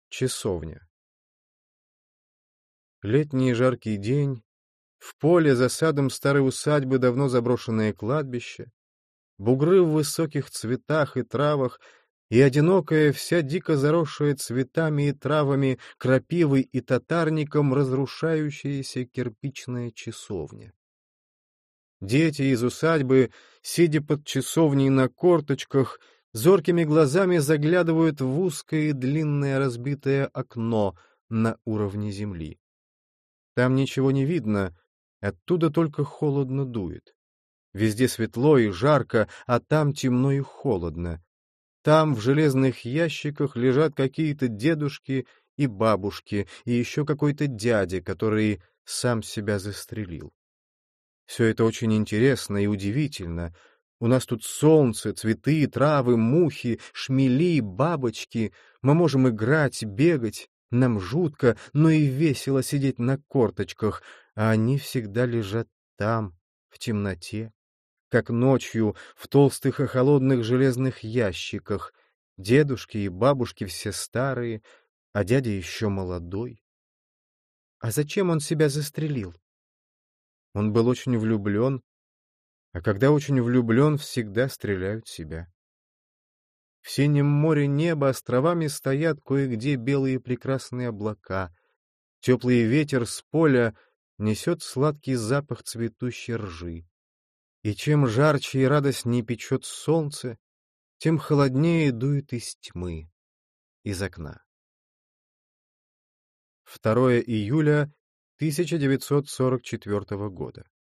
Часовня. Летний жаркий день. В поле за садом старой усадьбы давно заброшенное кладбище. Бугры в высоких цветах и травах и одинокая, вся дико заросшая цветами и травами, крапивой и татарником разрушающаяся кирпичная часовня. Дети из усадьбы, сидя под часовней на корточках, зоркими глазами заглядывают в узкое и длинное разбитое окно на уровне земли. Там ничего не видно, оттуда только холодно дует. Везде светло и жарко, а там темно и холодно. Там в железных ящиках лежат какие-то дедушки и бабушки, и еще какой-то дядя, который сам себя застрелил. Все это очень интересно и удивительно. У нас тут солнце, цветы, травы, мухи, шмели, бабочки. Мы можем играть, бегать. Нам жутко, но и весело сидеть на корточках, а они всегда лежат там, в темноте, как ночью в толстых и холодных железных ящиках. Дедушки и бабушки все старые, а дядя еще молодой. А зачем он себя застрелил? Он был очень влюблен, а когда очень влюблен, всегда стреляют себя. В синем море неба островами стоят кое-где белые прекрасные облака. Теплый ветер с поля несет сладкий запах цветущей ржи. И чем жарче и радостнее печет солнце, тем холоднее дует из тьмы, из окна. 2 июля 1944 года.